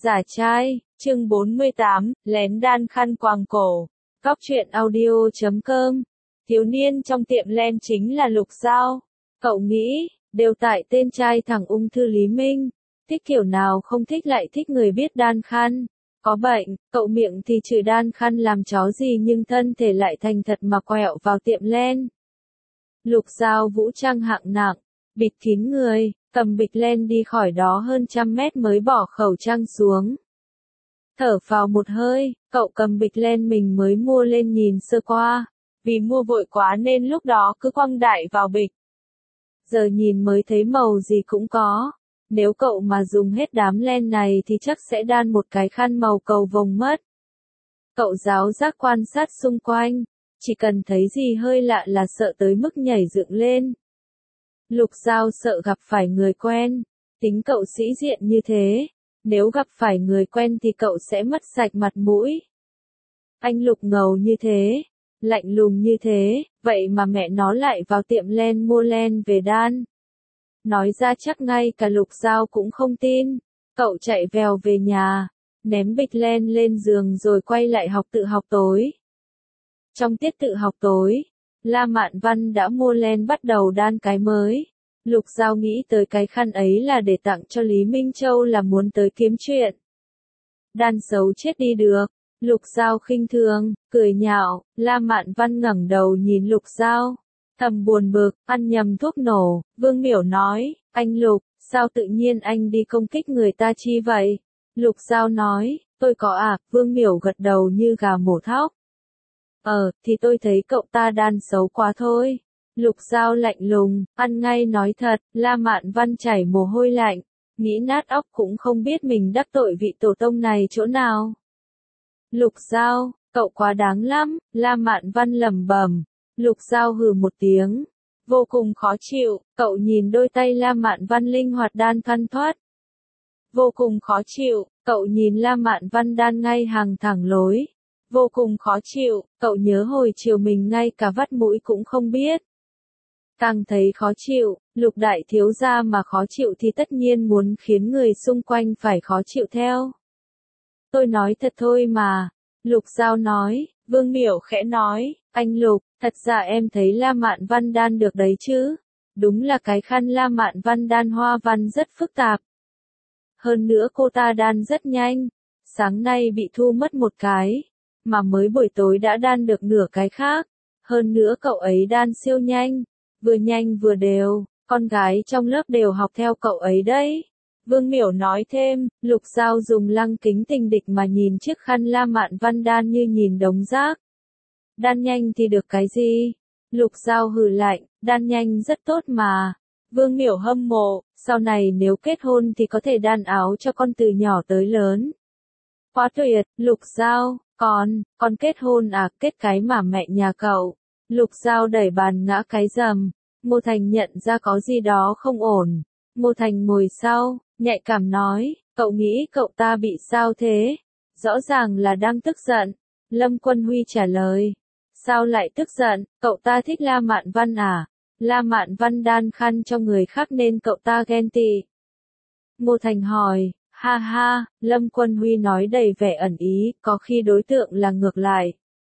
Giả trai, chương 48, lén đan khăn quàng cổ. Góc truyện audio.com. Thiếu niên trong tiệm len chính là Lục Giao. Cậu nghĩ, đều tại tên trai thằng ung thư Lý Minh. Thích kiểu nào không thích lại thích người biết đan khăn. Có bệnh, cậu miệng thì chửi đan khăn làm chó gì nhưng thân thể lại thành thật mà quẹo vào tiệm len. Lục Giao vũ trang hạng nặng, bịt kín người, cầm bịch len đi khỏi đó hơn 100 mét mới bỏ khẩu trang xuống. Thở vào một hơi, cậu cầm bịch len mình mới mua lên nhìn sơ qua, vì mua vội quá nên lúc đó cứ quăng đại vào bịch. Giờ nhìn mới thấy màu gì cũng có, nếu cậu mà dùng hết đám len này thì chắc sẽ đan một cái khăn màu cầu vồng mất. Cậu giáo giác quan sát xung quanh, chỉ cần thấy gì hơi lạ là sợ tới mức nhảy dựng lên. Lục Giao sợ gặp phải người quen, tính cậu sĩ diện như thế, nếu gặp phải người quen thì cậu sẽ mất sạch mặt mũi. Anh Lục ngầu như thế, lạnh lùng như thế, vậy mà mẹ nó lại vào tiệm len mua len về đan. Nói ra chắc ngay cả Lục Giao cũng không tin, cậu chạy vèo về nhà, ném bịch len lên giường rồi quay lại học tự học tối. Trong tiết tự học tối, La Mạn Văn đã mua len bắt đầu đan cái mới. Lục Giao nghĩ tới cái khăn ấy là để tặng cho Lý Minh Châu là muốn tới kiếm chuyện. Đan xấu chết đi được. Lục Giao khinh thường, cười nhạo, La Mạn Văn ngẩng đầu nhìn Lục Giao. Thầm buồn bực, ăn nhầm thuốc nổ, Vương Miểu nói, anh Lục, sao tự nhiên anh đi công kích người ta chi vậy? Lục Giao nói, tôi có à, Vương Miểu gật đầu như gà mổ thóc. Thì tôi thấy cậu ta đan xấu quá thôi. Lục Giao lạnh lùng, ăn ngay nói thật, La Mạn Văn chảy mồ hôi lạnh, nghĩ nát óc cũng không biết mình đắc tội vị tổ tông này chỗ nào. Lục Giao, cậu quá đáng lắm, La Mạn Văn lẩm bẩm. Lục Giao hừ một tiếng, vô cùng khó chịu, cậu nhìn đôi tay La Mạn Văn linh hoạt đan thoăn thoắt. Vô cùng khó chịu, cậu nhìn La Mạn Văn đan ngay hàng thẳng lối. Vô cùng khó chịu, cậu nhớ hồi chiều mình ngay cả vắt mũi cũng không biết. Càng thấy khó chịu, Lục đại thiếu gia mà khó chịu thì tất nhiên muốn khiến người xung quanh phải khó chịu theo. Tôi nói thật thôi mà. Lục Giao nói, Vương Miểu khẽ nói, anh Lục, thật ra em thấy La Mạn Văn đan được đấy chứ. Đúng là cái khăn La Mạn Văn đan hoa văn rất phức tạp. Hơn nữa cô ta đan rất nhanh. Sáng nay bị thu mất một cái, mà mới buổi tối đã đan được nửa cái khác. Hơn nữa cậu ấy đan siêu nhanh vừa đều, con gái trong lớp đều học theo cậu ấy đấy. Vương Miểu nói thêm, Lục Giao dùng lăng kính tình địch mà nhìn chiếc khăn La Mạn Văn đan như nhìn đống rác. Đan nhanh thì được cái gì? Lục Giao hừ lạnh, đan nhanh rất tốt mà. Vương Miểu hâm mộ, sau này nếu kết hôn thì có thể đan áo cho con từ nhỏ tới lớn. Quá tuyệt, Lục Giao, con kết hôn à, kết cái mà mẹ nhà cậu. Lục Giao đẩy bàn ngã cái rầm. Ngô Thành nhận ra có gì đó không ổn. Ngô Thành ngồi sau, nhạy cảm nói, cậu nghĩ cậu ta bị sao thế? Rõ ràng là đang tức giận. Lâm Quân Huy trả lời. Sao lại tức giận, cậu ta thích La Mạn Văn à? La Mạn Văn đan khăn cho người khác nên cậu ta ghen tị. Ngô Thành hỏi, ha ha, Lâm Quân Huy nói đầy vẻ ẩn ý, có khi đối tượng là ngược lại.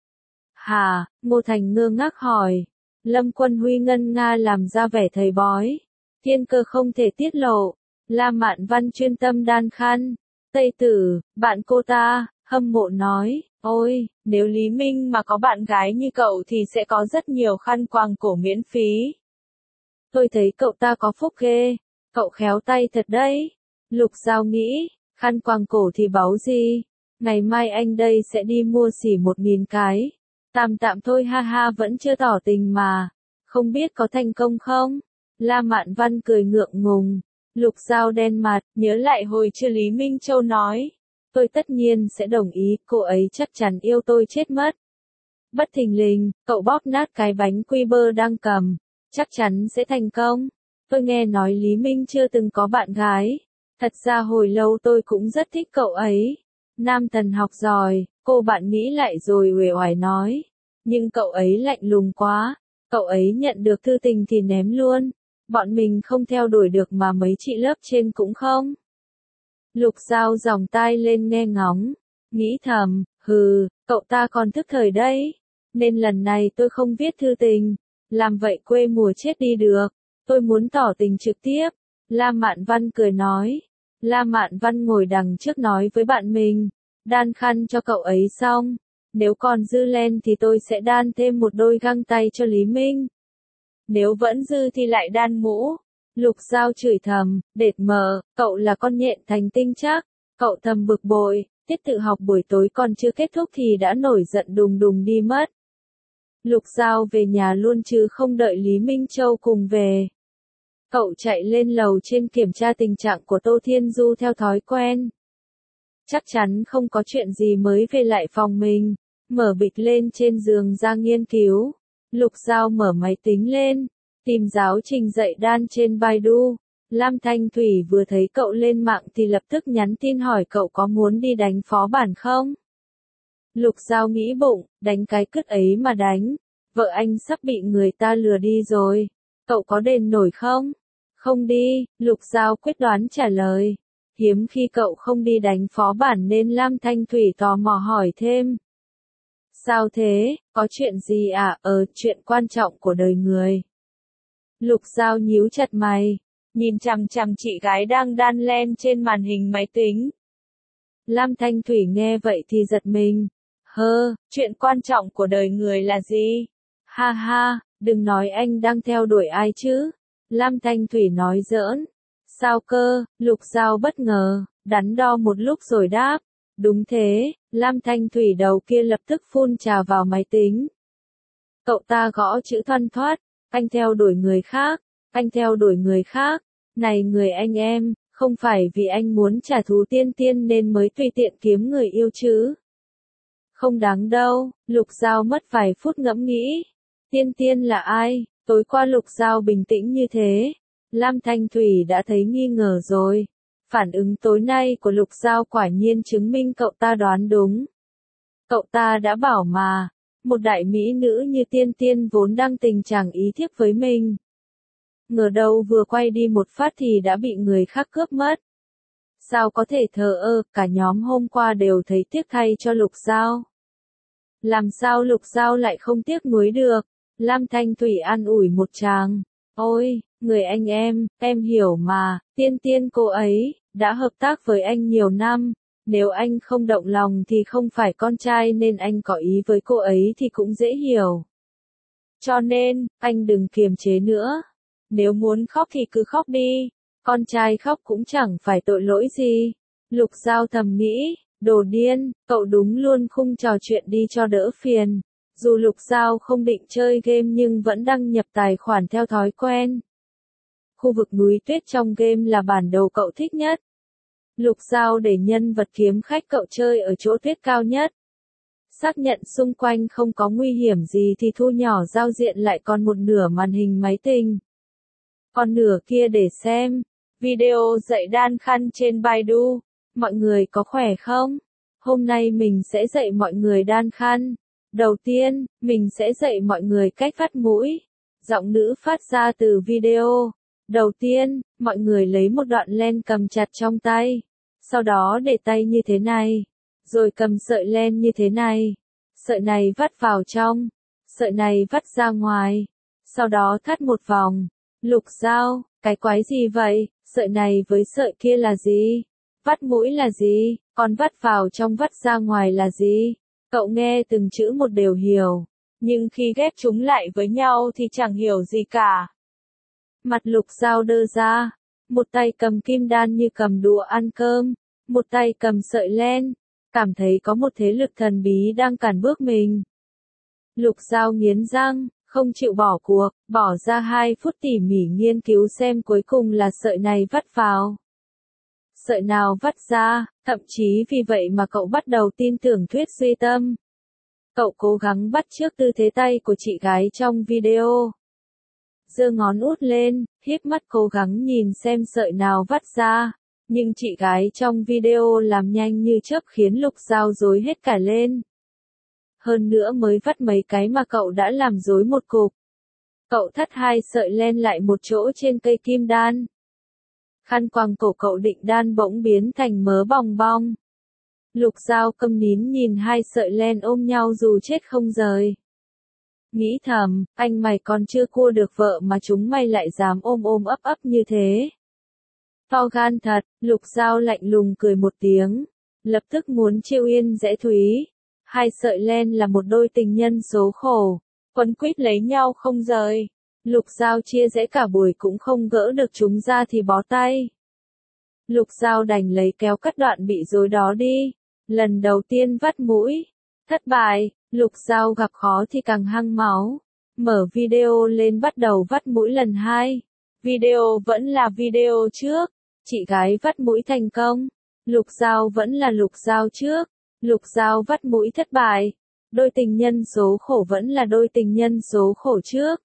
Hả, Ngô Thành ngơ ngác hỏi. Lâm Quân Huy ngân nga làm ra vẻ thầy bói. Thiên cơ không thể tiết lộ. La Mạn Văn chuyên tâm đan khăn. Tây Tử, bạn cô ta, hâm mộ nói, ôi, nếu Lý Minh mà có bạn gái như cậu thì sẽ có rất nhiều khăn quàng cổ miễn phí. Tôi thấy cậu ta có phúc ghê, cậu khéo tay thật đấy. Lục Giao nghĩ, khăn quàng cổ thì báu gì, ngày mai anh đây sẽ đi mua xỉ 1.000 cái. Tạm thôi ha ha, vẫn chưa tỏ tình mà, không biết có thành công không? La Mạn Văn cười ngượng ngùng. Lục Giao đen mặt, nhớ lại hồi chưa Lý Minh Châu nói. Tôi tất nhiên sẽ đồng ý, cô ấy chắc chắn yêu tôi chết mất. Bất thình lình, cậu bóp nát cái bánh quy bơ đang cầm. Chắc chắn sẽ thành công. Tôi nghe nói Lý Minh chưa từng có bạn gái. Thật ra hồi lâu tôi cũng rất thích cậu ấy. Nam thần học giỏi, cô bạn nghĩ lại rồi uể oải nói. Nhưng cậu ấy lạnh lùng quá. Cậu ấy nhận được thư tình thì ném luôn. Bọn mình không theo đuổi được mà mấy chị lớp trên cũng không. Lục Giao giòng tai lên nghe ngóng, nghĩ thầm, cậu ta còn thức thời đấy, nên lần này tôi không viết thư tình, làm vậy quê mùa chết đi được, tôi muốn tỏ tình trực tiếp. La Mạn Văn cười nói. La Mạn Văn ngồi đằng trước nói với bạn mình, đan khăn cho cậu ấy xong, nếu còn dư len thì tôi sẽ đan thêm một đôi găng tay cho Lý Minh. Nếu vẫn dư thì lại đan mũ. Lục Giao chửi thầm, đệt mờ, cậu là con nhện thành tinh chắc. Cậu thầm bực bội, tiết tự học buổi tối còn chưa kết thúc thì đã nổi giận đùng đùng đi mất. Lục Giao về nhà luôn chứ không đợi Lý Minh Châu cùng về. Cậu chạy lên lầu trên kiểm tra tình trạng của Tô Thiên Du theo thói quen. Chắc chắn không có chuyện gì mới về lại phòng mình, mở bịch lên trên giường ra nghiên cứu. Lục Giao mở máy tính lên, tìm giáo trình dạy đan trên Baidu. Lam Thanh Thủy vừa thấy cậu lên mạng thì lập tức nhắn tin hỏi cậu có muốn đi đánh phó bản không? Lục Giao nghĩ bụng, đánh cái cứt ấy mà đánh, vợ anh sắp bị người ta lừa đi rồi, cậu có đền nổi không? Không đi, Lục Giao quyết đoán trả lời. Hiếm khi cậu không đi đánh phó bản nên Lam Thanh Thủy tò mò hỏi thêm. Sao thế, có chuyện gì à? Chuyện quan trọng của đời người. Lục Giao nhíu chặt mày, nhìn chằm chằm chị gái đang đan len trên màn hình máy tính. Lam Thanh Thủy nghe vậy thì giật mình. Chuyện quan trọng của đời người là gì? Ha ha, đừng nói anh đang theo đuổi ai chứ. Lam Thanh Thủy nói giỡn. Sao cơ? Lục Giao bất ngờ, đắn đo một lúc rồi đáp. Đúng thế, Lam Thanh Thủy đầu kia lập tức phun trà vào máy tính. Cậu ta gõ chữ thoăn thoắt, anh theo đuổi người khác, anh theo đuổi người khác. Này người anh em, không phải vì anh muốn trả thù Tiên Tiên nên mới tùy tiện kiếm người yêu chứ. Không đáng đâu, Lục Giao mất vài phút ngẫm nghĩ. Tiên Tiên là ai? Tối qua Lục Giao bình tĩnh như thế. Lam Thanh Thủy đã thấy nghi ngờ rồi. Phản ứng tối nay của Lục Giao quả nhiên chứng minh cậu ta đoán đúng. Cậu ta đã bảo mà, một đại mỹ nữ như Tiên Tiên vốn đang tình trạng ý thiếp với mình. Ngờ đâu vừa quay đi một phát thì đã bị người khác cướp mất. Sao có thể thờ ơ, cả nhóm hôm qua đều thấy tiếc thay cho Lục Giao. Làm sao Lục Giao lại không tiếc nuối được? Lam Thanh Thủy an ủi một tràng. Ôi, người anh em hiểu mà, Tiên Tiên cô ấy, đã hợp tác với anh nhiều năm. Nếu anh không động lòng thì không phải con trai nên anh có ý với cô ấy thì cũng dễ hiểu. Cho nên, anh đừng kiềm chế nữa. Nếu muốn khóc thì cứ khóc đi. Con trai khóc cũng chẳng phải tội lỗi gì. Lục Giao thầm nghĩ, đồ điên, cậu đúng luôn khung trò chuyện đi cho đỡ phiền. Dù Lục Giao không định chơi game nhưng vẫn đăng nhập tài khoản theo thói quen. Khu vực núi tuyết trong game là bản đồ cậu thích nhất. Lục Giao để nhân vật kiếm khách cậu chơi ở chỗ tuyết cao nhất. Xác nhận xung quanh không có nguy hiểm gì thì thu nhỏ giao diện lại còn một nửa màn hình máy tính. Còn nửa kia để xem video dạy đan khăn trên Baidu. Mọi người có khỏe không? Hôm nay mình sẽ dạy mọi người đan khăn. Đầu tiên, mình sẽ dạy mọi người cách vắt mũi. Giọng nữ phát ra từ video. Đầu tiên, mọi người lấy một đoạn len cầm chặt trong tay. Sau đó để tay như thế này. Rồi cầm sợi len như thế này. Sợi này vắt vào trong. Sợi này vắt ra ngoài. Sau đó thắt một vòng. Lục Giao, cái quái gì vậy? Sợi này với sợi kia là gì? Vắt mũi là gì? Còn vắt vào trong vắt ra ngoài là gì? Cậu nghe từng chữ một đều hiểu. Nhưng khi ghép chúng lại với nhau thì chẳng hiểu gì cả. Mặt Lục Giao đơ ra. Một tay cầm kim đan như cầm đũa ăn cơm. Một tay cầm sợi len. Cảm thấy có một thế lực thần bí đang cản bước mình. Lục Giao nghiến răng, không chịu bỏ cuộc, bỏ ra 2 phút tỉ mỉ nghiên cứu xem cuối cùng là sợi này vắt vào. Sợi nào vắt ra, thậm chí vì vậy mà cậu bắt đầu tin tưởng thuyết duy tâm. Cậu cố gắng bắt chước tư thế tay của chị gái trong video. Giơ ngón út lên, híp mắt cố gắng nhìn xem sợi nào vắt ra. Nhưng chị gái trong video làm nhanh như chớp khiến Lục Giao rối hết cả lên. Hơn nữa mới vắt mấy cái mà cậu đã làm rối một cục. Cậu thắt 2 sợi len lại một chỗ trên cây kim đan. Khăn quàng cổ cậu định đan bỗng biến thành mớ bong bong. Lục Giao câm nín nhìn hai sợi len ôm nhau dù chết không rời. Nghĩ thầm, anh mày còn chưa cua được vợ mà chúng mày lại dám ôm ôm ấp ấp như thế. To gan thật, Lục Giao lạnh lùng cười một tiếng, lập tức muốn chiêu yên dễ thúy. Hai sợi len là một đôi tình nhân số khổ, quấn quýt lấy nhau không rời. Lục Giao chia rẽ cả buổi cũng không gỡ được chúng ra thì bó tay. Lục Giao đành lấy kéo cắt đoạn bị rối đó đi. Lần đầu tiên vắt mũi, thất bại, Lục Giao gặp khó thì càng hăng máu. Mở video lên bắt đầu vắt mũi lần 2. Video vẫn là video trước, chị gái vắt mũi thành công. Lục Giao vẫn là Lục Giao trước, Lục Giao vắt mũi thất bại. Đôi tình nhân số khổ vẫn là đôi tình nhân số khổ trước.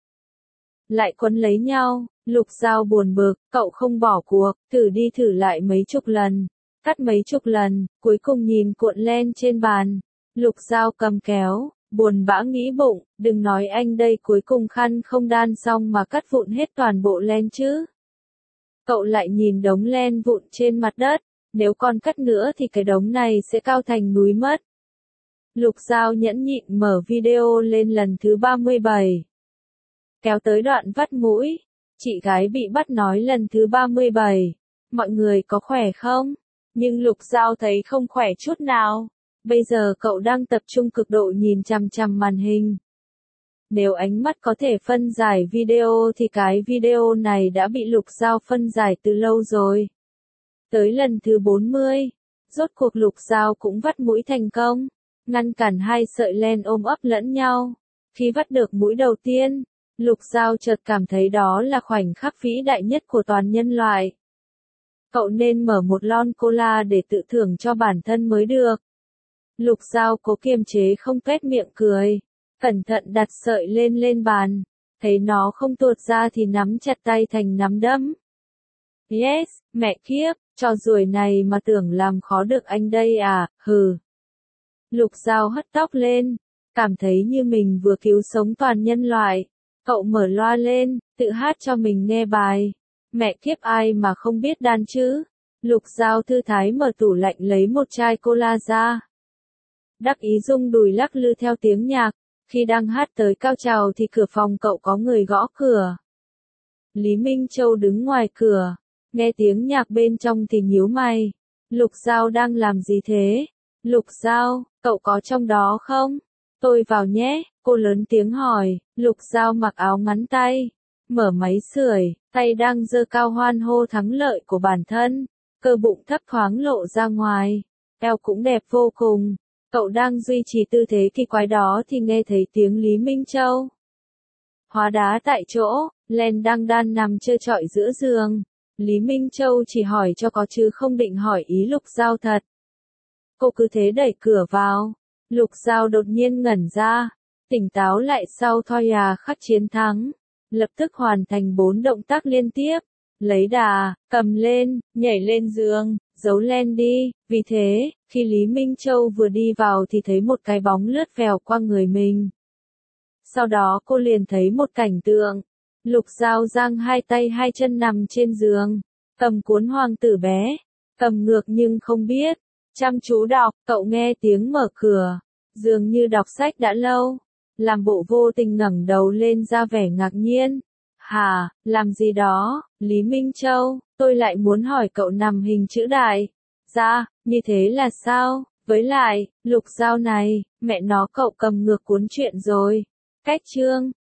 Lại quấn lấy nhau, Lục Giao buồn bực, cậu không bỏ cuộc, thử đi thử lại mấy chục lần. Cắt mấy chục lần, cuối cùng nhìn cuộn len trên bàn. Lục Giao cầm kéo, buồn bã nghĩ bụng, đừng nói anh đây cuối cùng khăn không đan xong mà cắt vụn hết toàn bộ len chứ. Cậu lại nhìn đống len vụn trên mặt đất, nếu còn cắt nữa thì cái đống này sẽ cao thành núi mất. Lục Giao nhẫn nhịn mở video lên lần thứ 37. Kéo tới đoạn vắt mũi, chị gái bị bắt nói lần thứ 37. Mọi người có khỏe không? Nhưng Lục Giao thấy không khỏe chút nào. Bây giờ cậu đang tập trung cực độ nhìn chằm chằm màn hình. Nếu ánh mắt có thể phân giải video thì cái video này đã bị Lục Giao phân giải từ lâu rồi. Tới lần thứ 40, rốt cuộc Lục Giao cũng vắt mũi thành công, ngăn cản hai sợi len ôm ấp lẫn nhau. Khi vắt được mũi đầu tiên, Lục Giao chợt cảm thấy đó là khoảnh khắc vĩ đại nhất của toàn nhân loại. Cậu nên mở một lon cola để tự thưởng cho bản thân mới được. Lục Giao cố kiềm chế không tuét miệng cười, cẩn thận đặt sợi lên bàn, thấy nó không tuột ra thì nắm chặt tay thành nắm đấm. Yes, mẹ kiếp, trò ruồi này mà tưởng làm khó được anh đây à, hừ. Lục Giao hất tóc lên, cảm thấy như mình vừa cứu sống toàn nhân loại. Cậu mở loa lên, tự hát cho mình nghe bài. Mẹ kiếp ai mà không biết đàn chứ. Lục Giao thư thái mở tủ lạnh lấy một chai cola ra. Đắc ý rung đùi lắc lư theo tiếng nhạc. Khi đang hát tới cao trào thì cửa phòng cậu có người gõ cửa. Lý Minh Châu đứng ngoài cửa, nghe tiếng nhạc bên trong thì nhíu mày. Lục Giao đang làm gì thế? Lục Giao, cậu có trong đó không? Tôi vào nhé, cô lớn tiếng hỏi. Lục Giao mặc áo ngắn tay, mở máy sưởi, tay đang giơ cao hoan hô thắng lợi của bản thân, cơ bụng thấp thoáng lộ ra ngoài, eo cũng đẹp vô cùng. Cậu đang duy trì tư thế kỳ quái đó thì nghe thấy tiếng Lý Minh Châu. Hóa đá tại chỗ, len đang đan nằm trơ trọi giữa giường. Lý Minh Châu chỉ hỏi cho có chứ không định hỏi ý Lục Giao thật. Cô cứ thế đẩy cửa vào. Lục Giao đột nhiên ngẩn ra, tỉnh táo lại sau thoi khắc chiến thắng. Lập tức hoàn thành 4 động tác liên tiếp. Lấy đà, cầm lên, nhảy lên giường, giấu len đi. Vì thế, khi Lý Minh Châu vừa đi vào thì thấy một cái bóng lướt vèo qua người mình. Sau đó cô liền thấy một cảnh tượng. Lục Giao giang hai tay hai chân nằm trên giường, cầm cuốn Hoàng tử bé, cầm ngược nhưng không biết. Chăm chú đọc, cậu nghe tiếng mở cửa, dường như đọc sách đã lâu. Làm bộ vô tình ngẩng đầu lên ra vẻ ngạc nhiên. Hả, làm gì đó, Lý Minh Châu, tôi lại muốn hỏi cậu nằm hình chữ đại. Dạ, như thế là sao? Với lại, Lục Giao này, mẹ nó cậu cầm ngược cuốn truyện rồi. Cách chương